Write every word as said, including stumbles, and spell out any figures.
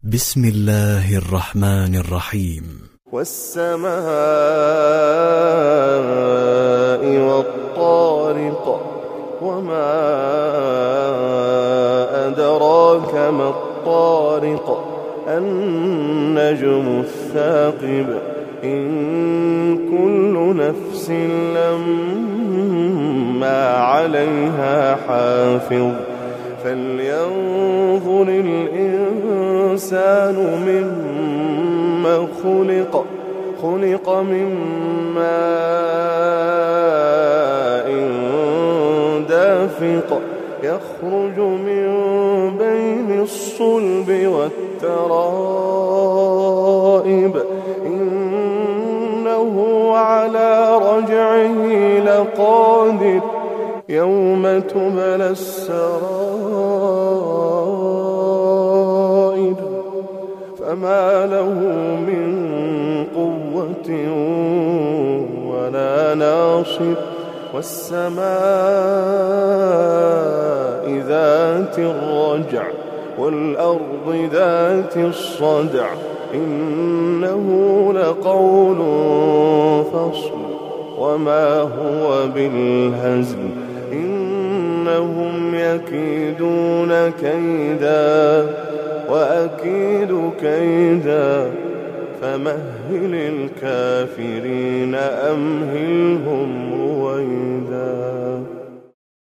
بسم الله الرحمن الرحيم. والسماء والطارق وما أدراك ما الطارق النجم الثاقب إن كل نفس لما عليها حافظ فلينظر الإنسان مما خلق خلق من ماء دافق يخرج من بين الصلب والترائب إنه على رجعه لقادر يوم تبلى السرائر فما له من قوة ولا ناصر والسماء ذات الرجع والأرض ذات الصدع إنه لقول فصل وما هو بالهزل إنهم يكيدون كيدا وأكيد كيدا فمهل الكافرين أمهلهم رويدا.